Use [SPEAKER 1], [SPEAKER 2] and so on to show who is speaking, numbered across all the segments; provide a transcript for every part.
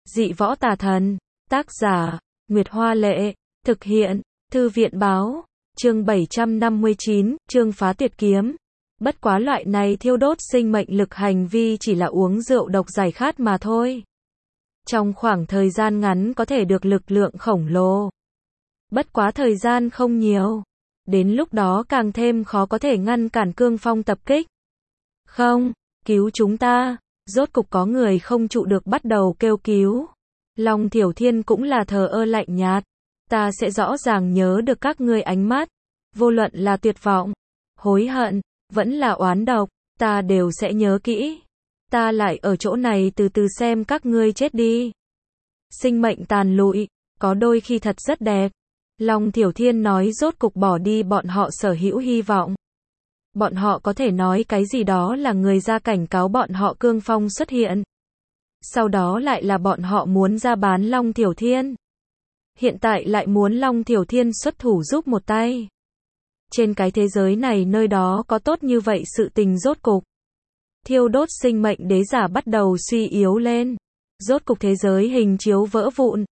[SPEAKER 1] Dị võ tà thần. Tác giả, Nguyệt Hoa Lệ. Thực hiện, Thư viện Báo. Chương 759, chương phá tuyệt kiếm. Bất quá loại này thiêu đốt sinh mệnh lực hành vi chỉ là uống rượu độc giải khát mà thôi. Trong khoảng thời gian ngắn có thể được lực lượng khổng lồ. Bất quá thời gian không nhiều. Đến lúc đó càng thêm khó có thể ngăn cản cương phong tập kích. Không, cứu chúng ta. Rốt cục có người không trụ được bắt đầu kêu cứu. Long Thiểu Thiên cũng là thờ ơ lạnh nhạt. Ta sẽ rõ ràng nhớ được các ngươi ánh mắt. Vô luận là tuyệt vọng, hối hận, vẫn là oán độc, ta đều sẽ nhớ kỹ. Ta lại ở chỗ này từ từ xem các ngươi chết đi. Sinh mệnh tàn lụi, có đôi khi thật rất đẹp. Long Thiểu Thiên nói rốt cục bỏ đi bọn họ sở hữu hy vọng. Bọn họ có thể nói cái gì đó là người ra cảnh cáo bọn họ cương phong xuất hiện. Sau đó lại là bọn họ muốn ra bán Long Thiểu Thiên. Hiện tại lại muốn Long Thiểu Thiên xuất thủ giúp một tay. Trên cái thế giới này nơi đó có tốt như vậy sự tình rốt cục. Thiêu đốt sinh mệnh đế giả bắt đầu suy yếu lên. Rốt cục thế giới hình chiếu vỡ vụn.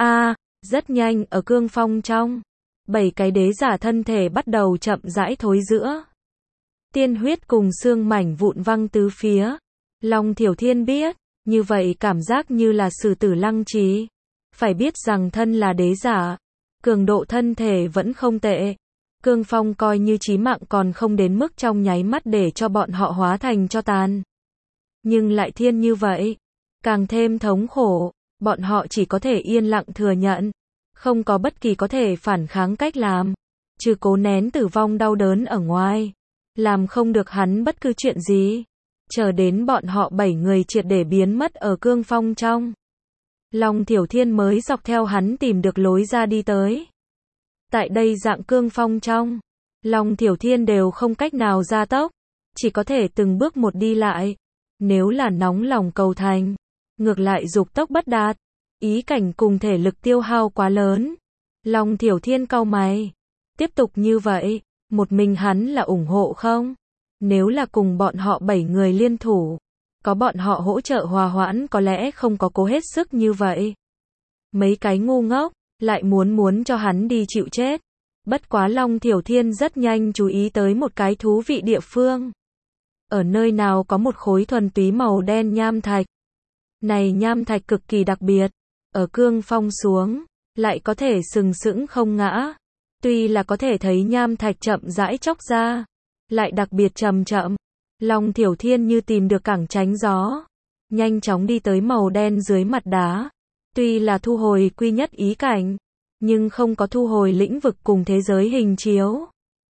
[SPEAKER 1] Rất nhanh ở cương phong trong. 7 cái đế giả thân thể bắt đầu chậm rãi thối rữa. Tiên huyết cùng xương mảnh vụn văng tứ phía. Long Thiểu Thiên biết, như vậy cảm giác như là sử tử lăng trí. Phải biết rằng thân là đế giả, cường độ thân thể vẫn không tệ. Cương phong coi như chí mạng còn không đến mức trong nháy mắt để cho bọn họ hóa thành tro tàn. Nhưng lại thiên như vậy, càng thêm thống khổ, bọn họ chỉ có thể yên lặng thừa nhận. Không có bất kỳ có thể phản kháng cách làm, trừ cố nén tử vong đau đớn ở ngoài. Làm không được hắn bất cứ chuyện gì. Chờ đến bọn họ 7 người triệt để biến mất ở cương phong trong. Long Thiểu Thiên mới dọc theo hắn tìm được lối ra đi tới. Tại đây dạng cương phong trong, Long Thiểu Thiên đều không cách nào gia tốc, chỉ có thể từng bước một đi lại. Nếu là nóng lòng cầu thành, ngược lại dục tốc bất đạt, ý cảnh cùng thể lực tiêu hao quá lớn. Long Thiểu Thiên cau mày, tiếp tục như vậy, một mình hắn là ủng hộ không? Nếu là cùng bọn họ 7 người liên thủ, có bọn họ hỗ trợ hòa hoãn có lẽ không có cố hết sức như vậy. Mấy cái ngu ngốc, lại muốn cho hắn đi chịu chết. Bất quá Long Thiểu Thiên rất nhanh chú ý tới một cái thú vị địa phương. Ở nơi nào có một khối thuần túy màu đen nham thạch. Này nham thạch cực kỳ đặc biệt, ở cương phong xuống, lại có thể sừng sững không ngã. Tuy là có thể thấy nham thạch chậm rãi chóc ra, lại đặc biệt chậm chậm. Long Thiểu Thiên như tìm được cẳng tránh gió, nhanh chóng đi tới màu đen dưới mặt đá. Tuy là thu hồi quy nhất ý cảnh, nhưng không có thu hồi lĩnh vực cùng thế giới hình chiếu.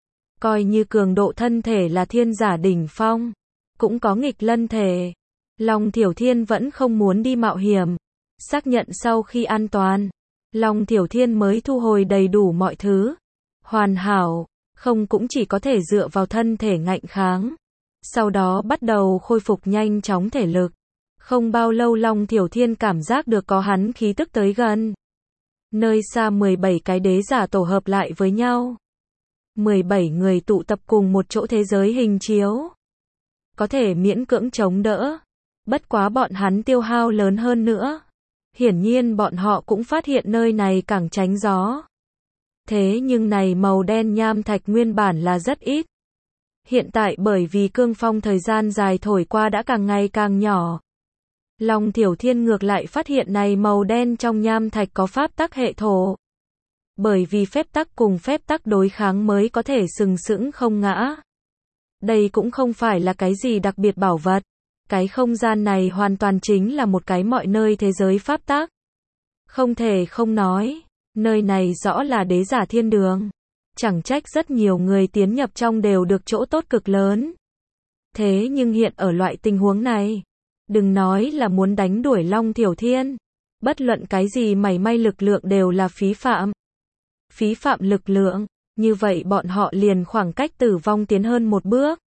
[SPEAKER 1] Coi như cường độ thân thể là thiên giả đỉnh phong, cũng có nghịch lân thể. Long Thiểu Thiên vẫn không muốn đi mạo hiểm. Xác nhận sau khi an toàn, Long Thiểu Thiên mới thu hồi đầy đủ mọi thứ. Hoàn hảo, không cũng chỉ có thể dựa vào thân thể ngạnh kháng. Sau đó bắt đầu khôi phục nhanh chóng thể lực. Không bao lâu Long Thiểu Thiên cảm giác được có hắn khí tức tới gần. Nơi xa 17 cái đế giả tổ hợp lại với nhau. 17 người tụ tập cùng một chỗ thế giới hình chiếu. Có thể miễn cưỡng chống đỡ. Bất quá bọn hắn tiêu hao lớn hơn nữa. Hiển nhiên bọn họ cũng phát hiện nơi này càng tránh gió. Thế nhưng này màu đen nham thạch nguyên bản là rất ít. Hiện tại bởi vì cương phong thời gian dài thổi qua đã càng ngày càng nhỏ. Long Thiểu Thiên ngược lại phát hiện này màu đen trong nham thạch có pháp tắc hệ thổ. Bởi vì phép tắc cùng phép tắc đối kháng mới có thể sừng sững không ngã. Đây cũng không phải là cái gì đặc biệt bảo vật. Cái không gian này hoàn toàn chính là một cái mọi nơi thế giới pháp tắc. Không thể không nói, nơi này rõ là đế giả thiên đường. Chẳng trách rất nhiều người tiến nhập trong đều được chỗ tốt cực lớn. Thế nhưng hiện ở loại tình huống này, đừng nói là muốn đánh đuổi Long Thiểu Thiên. Bất luận cái gì mảy may lực lượng đều là phí phạm. Phí phạm lực lượng, như vậy bọn họ liền khoảng cách tử vong tiến hơn một bước.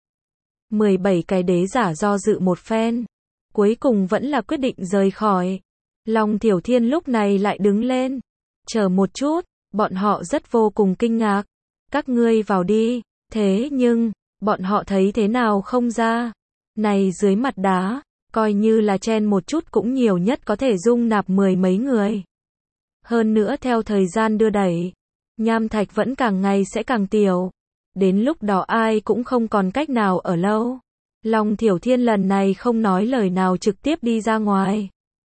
[SPEAKER 1] 17 cái đế giả do dự một phen. Cuối cùng vẫn là quyết định rời khỏi. Long Thiểu Thiên lúc này lại đứng lên. Chờ một chút, bọn họ rất vô cùng kinh ngạc. Các ngươi vào đi. Thế nhưng, bọn họ thấy thế nào không ra. Này dưới mặt đá, coi như là chen một chút cũng nhiều nhất có thể dung nạp 10 mấy người. Hơn nữa theo thời gian đưa đẩy, nham thạch vẫn càng ngày sẽ càng tiểu. Đến lúc đó ai cũng không còn cách nào ở lâu. Long Thiểu Thiên lần này không nói lời nào trực tiếp đi ra ngoài.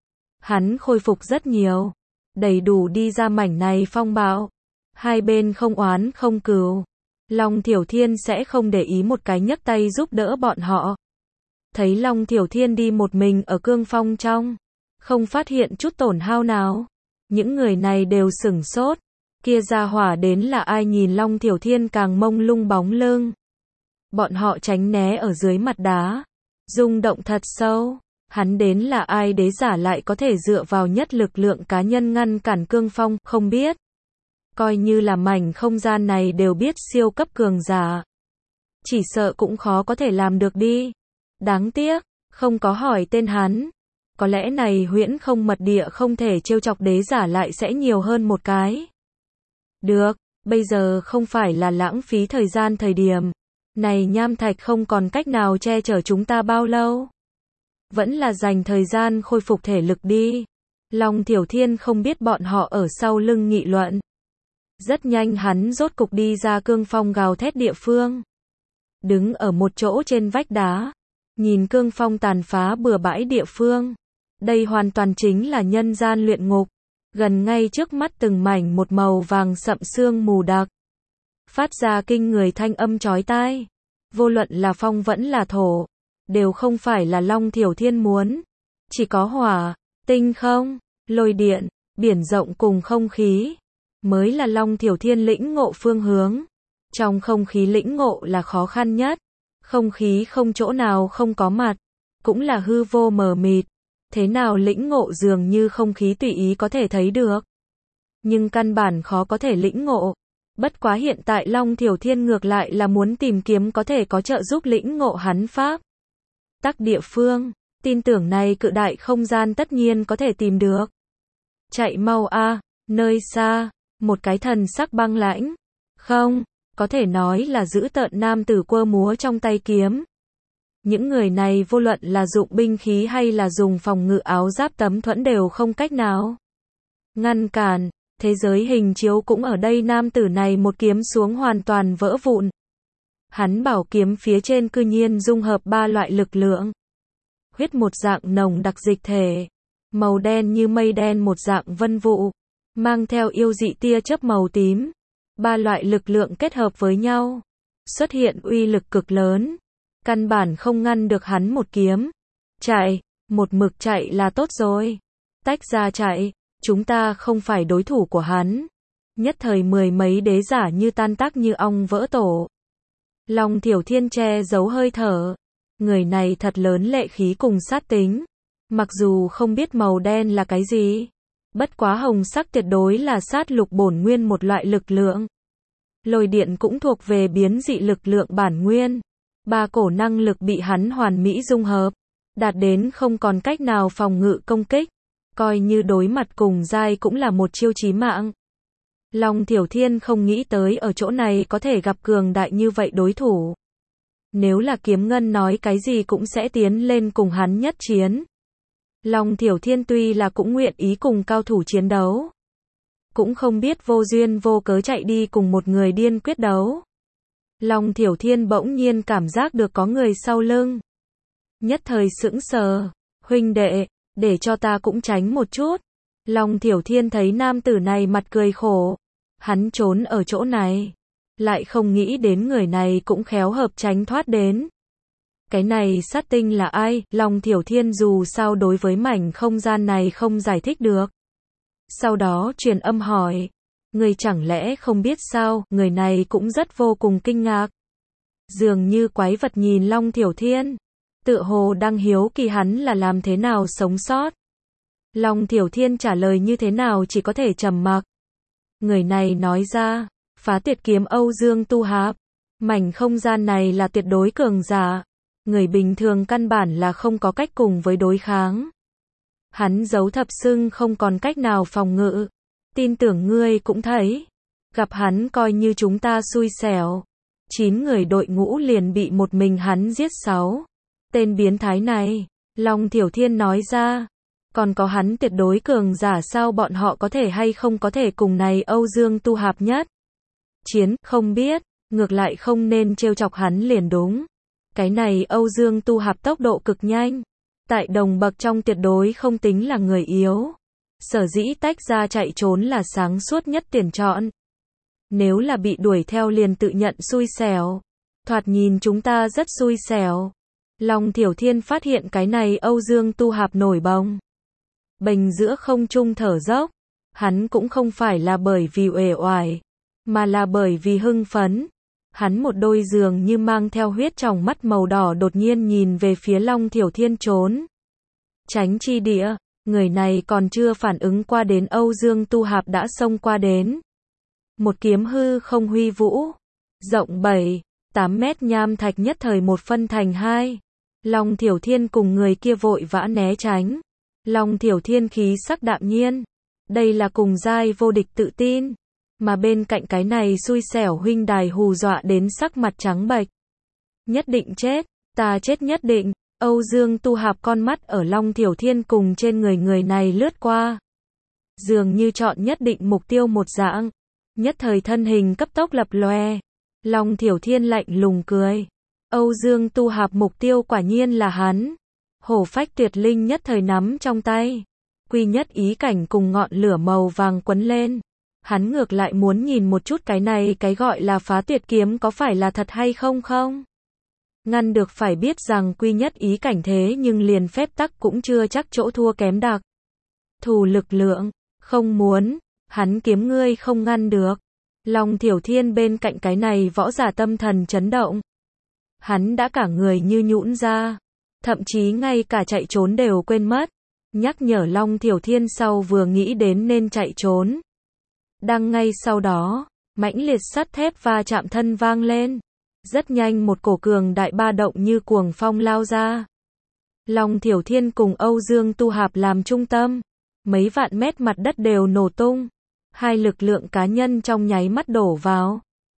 [SPEAKER 1] Hắn khôi phục rất nhiều, đầy đủ đi ra mảnh này phong bạo. Hai bên không oán không cừu. Long Thiểu Thiên sẽ không để ý một cái nhấc tay giúp đỡ bọn họ. Thấy Long Thiểu Thiên đi một mình ở cương phong trong, không phát hiện chút tổn hao nào. Những người này đều sửng sốt. Kia ra hỏa đến là ai, nhìn Long Thiểu Thiên càng mông lung bóng lưng. Bọn họ tránh né ở dưới mặt đá. Rung động thật sâu. Hắn đến là ai, đế giả lại có thể dựa vào nhất lực lượng cá nhân ngăn cản cương phong, không biết. Coi như là mảnh không gian này đều biết siêu cấp cường giả. Chỉ sợ cũng khó có thể làm được đi. Đáng tiếc, không có hỏi tên hắn. Có lẽ này huyễn không mật địa không thể trêu chọc đế giả lại sẽ nhiều hơn một cái. Được, bây giờ không phải là lãng phí thời gian thời điểm. Này nham thạch không còn cách nào che chở chúng ta bao lâu. Vẫn là dành thời gian khôi phục thể lực đi. Long Thiểu Thiên không biết bọn họ ở sau lưng nghị luận. Rất nhanh hắn rốt cục đi ra cương phong gào thét địa phương. Đứng ở một chỗ trên vách đá. Nhìn cương phong tàn phá bừa bãi địa phương. Đây hoàn toàn chính là nhân gian luyện ngục. Gần ngay trước mắt từng mảnh một màu vàng sậm sương mù đặc. Phát ra kinh người thanh âm chói tai. Vô luận là phong vẫn là thổ. Đều không phải là Long Thiểu Thiên muốn. Chỉ có hỏa, tinh không, lôi điện, biển rộng cùng không khí. Mới là Long Thiểu Thiên lĩnh ngộ phương hướng. Trong không khí lĩnh ngộ là khó khăn nhất. Không khí không chỗ nào không có mặt. Cũng là hư vô mờ mịt. Thế nào lĩnh ngộ dường như không khí tùy ý có thể thấy được. Nhưng căn bản khó có thể lĩnh ngộ. Bất quá hiện tại Long Thiểu Thiên ngược lại là muốn tìm kiếm có thể có trợ giúp lĩnh ngộ hắn pháp. Tắc địa phương, tin tưởng này cự đại không gian tất nhiên có thể tìm được. Chạy mau a, nơi xa, một cái thần sắc băng lãnh. Không, có thể nói là giữ tợn nam tử quơ múa trong tay kiếm. Những người này vô luận là dụng binh khí hay là dùng phòng ngự áo giáp tấm thuẫn đều không cách nào ngăn cản. Thế giới hình chiếu cũng ở đây, nam tử này một kiếm xuống hoàn toàn vỡ vụn. Hắn bảo kiếm phía trên cư nhiên dung hợp ba loại lực lượng. Huyết một dạng nồng đặc dịch thể, màu đen như mây đen một dạng vân vụ, mang theo yêu dị tia chớp màu tím. Ba loại lực lượng kết hợp với nhau, xuất hiện uy lực cực lớn. Căn bản không ngăn được hắn một kiếm. Chạy, một mực chạy là tốt rồi. Tách ra chạy, chúng ta không phải đối thủ của hắn. Nhất thời mười mấy đế giả như tan tác như ong vỡ tổ. Long Thiểu Thiên che giấu hơi thở. Người này thật lớn lệ khí cùng sát tính. Mặc dù không biết màu đen là cái gì. Bất quá hồng sắc tuyệt đối là sát lục bổn nguyên một loại lực lượng. Lôi điện cũng thuộc về biến dị lực lượng bản nguyên. Ba cổ năng lực bị hắn hoàn mỹ dung hợp. Đạt đến không còn cách nào phòng ngự công kích. Coi như đối mặt cùng giai cũng là một chiêu chí mạng. Long Thiểu Thiên không nghĩ tới ở chỗ này có thể gặp cường đại như vậy đối thủ. Nếu là Kiếm Ngân nói cái gì cũng sẽ tiến lên cùng hắn nhất chiến. Long Thiểu Thiên tuy là cũng nguyện ý cùng cao thủ chiến đấu. Cũng không biết vô duyên vô cớ chạy đi cùng một người điên quyết đấu. Long Thiểu Thiên bỗng nhiên cảm giác được có người sau lưng. Nhất thời sững sờ. Huynh đệ, để cho ta cũng tránh một chút. Long Thiểu Thiên thấy nam tử này mặt cười khổ. Hắn trốn ở chỗ này. Lại không nghĩ đến người này cũng khéo hợp tránh thoát đến. Cái này sát tinh là ai? Long Thiểu Thiên dù sao đối với mảnh không gian này không giải thích được. Sau đó truyền âm hỏi. Người chẳng lẽ không biết sao? Người này cũng rất vô cùng kinh ngạc. Dường như quái vật nhìn Long Thiểu Thiên. Tựa hồ đang hiếu kỳ hắn là làm thế nào sống sót. Long Thiểu Thiên trả lời như thế nào chỉ có thể trầm mặc. Người này nói ra, phá tuyệt kiếm Âu Dương Tu Hạp. Mảnh không gian này là tuyệt đối cường giả. Người bình thường căn bản là không có cách cùng với đối kháng. Hắn giấu thập xưng không còn cách nào phòng ngự. Tin tưởng ngươi cũng thấy. Gặp hắn coi như chúng ta xui xẻo. 9 người đội ngũ liền bị một mình hắn giết 6. Tên biến thái này, Long Thiểu Thiên nói ra. Còn có hắn tuyệt đối cường giả sao bọn họ có thể hay không có thể cùng này Âu Dương Tu Hạp nhất chiến, không biết, ngược lại không nên trêu chọc hắn liền đúng. Cái này Âu Dương Tu Hạp tốc độ cực nhanh, tại đồng bậc trong tuyệt đối không tính là người yếu. Sở dĩ tách ra chạy trốn là sáng suốt nhất tuyển chọn. Nếu là bị đuổi theo liền tự nhận xui xẻo. Thoạt nhìn chúng ta rất xui xẻo. Long Thiểu Thiên phát hiện cái này Âu Dương Tu Hạp nổi bồng bềnh giữa không trung thở dốc. Hắn cũng không phải là bởi vì uể oải, mà là bởi vì hưng phấn. Hắn một đôi dường như mang theo huyết tròng mắt màu đỏ đột nhiên nhìn về phía Long Thiểu Thiên trốn tránh chi địa. Người này còn chưa phản ứng qua đến Âu Dương Tu Hạp đã xông qua đến. Một kiếm hư không huy vũ, rộng 7-8 mét nham thạch nhất thời một phân thành hai. Long Thiểu Thiên cùng người kia vội vã né tránh. Long Thiểu Thiên khí sắc đạm nhiên. Đây là cùng giai vô địch tự tin. Mà bên cạnh cái này xui xẻo huynh đài hù dọa đến sắc mặt trắng bệch. Nhất định chết, ta chết nhất định. Âu Dương Tu Hạp con mắt ở Long Thiểu Thiên cùng trên người này lướt qua. Dường như chọn nhất định mục tiêu một dạng. Nhất thời thân hình cấp tốc lập lòe. Long Thiểu Thiên lạnh lùng cười. Âu Dương Tu Hạp mục tiêu quả nhiên là hắn. Hổ phách tuyệt linh nhất thời nắm trong tay. Quy nhất ý cảnh cùng ngọn lửa màu vàng quấn lên. Hắn ngược lại muốn nhìn một chút cái này cái gọi là phá tuyệt kiếm có phải là thật hay không không. Ngăn được phải biết rằng quy nhất ý cảnh thế nhưng liền phép tắc cũng chưa chắc chỗ thua kém đặc. Thù lực lượng, không muốn, hắn kiếm ngươi không ngăn được. Long Thiểu Thiên bên cạnh cái này võ giả tâm thần chấn động. Hắn đã cả người như nhũn ra, thậm chí ngay cả chạy trốn đều quên mất. Nhắc nhở Long Thiểu Thiên sau vừa nghĩ đến nên chạy trốn. Đang ngay sau đó, mãnh liệt sắt thép va chạm thân vang lên. Rất nhanh một cổ cường đại ba động như cuồng phong lao ra. Long Thiểu Thiên cùng Âu Dương Tu Hạp làm trung tâm. Mấy vạn mét mặt đất đều nổ tung. Hai lực lượng cá nhân trong nháy mắt đổ vào.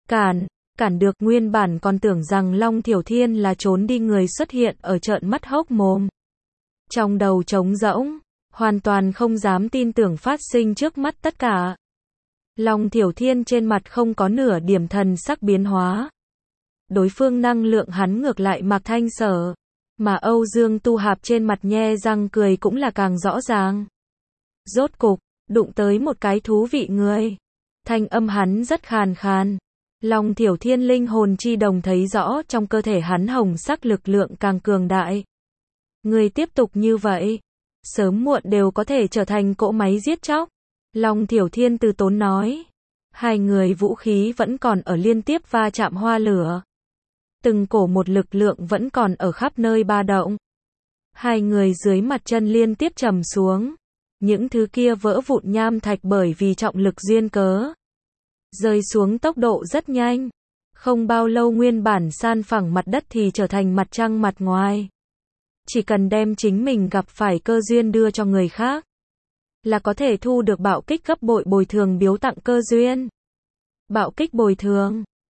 [SPEAKER 1] Cản được. Nguyên bản còn tưởng rằng Long Thiểu Thiên là trốn đi người xuất hiện ở trợn mắt hốc mồm. Trong đầu trống rỗng, hoàn toàn không dám tin tưởng phát sinh trước mắt tất cả. Long Thiểu Thiên trên mặt không có nửa điểm thần sắc biến hóa. Đối phương năng lượng hắn ngược lại mặc thanh sở. Mà Âu Dương Tu Hạp trên mặt nhe răng cười cũng là càng rõ ràng. Rốt cục, đụng tới một cái thú vị người. Thanh âm hắn rất khàn khàn. Long Thiểu Thiên linh hồn chi đồng thấy rõ trong cơ thể hắn hồng sắc lực lượng càng cường đại. Người tiếp tục như vậy, sớm muộn đều có thể trở thành cỗ máy giết chóc. Long Thiểu Thiên từ tốn nói. Hai người vũ khí vẫn còn ở liên tiếp va chạm hoa lửa. Từng cổ một lực lượng vẫn còn ở khắp nơi ba động. Hai người dưới mặt chân liên tiếp trầm xuống. Những thứ kia vỡ vụn nham thạch bởi vì trọng lực duyên cớ. Rơi xuống tốc độ rất nhanh. Không bao lâu nguyên bản san phẳng mặt đất thì trở thành mặt trăng mặt ngoài. Chỉ cần đem chính mình gặp phải cơ duyên đưa cho người khác. Là có thể thu được bạo kích gấp bội bồi thường biếu tặng cơ duyên. Bạo kích bồi thường.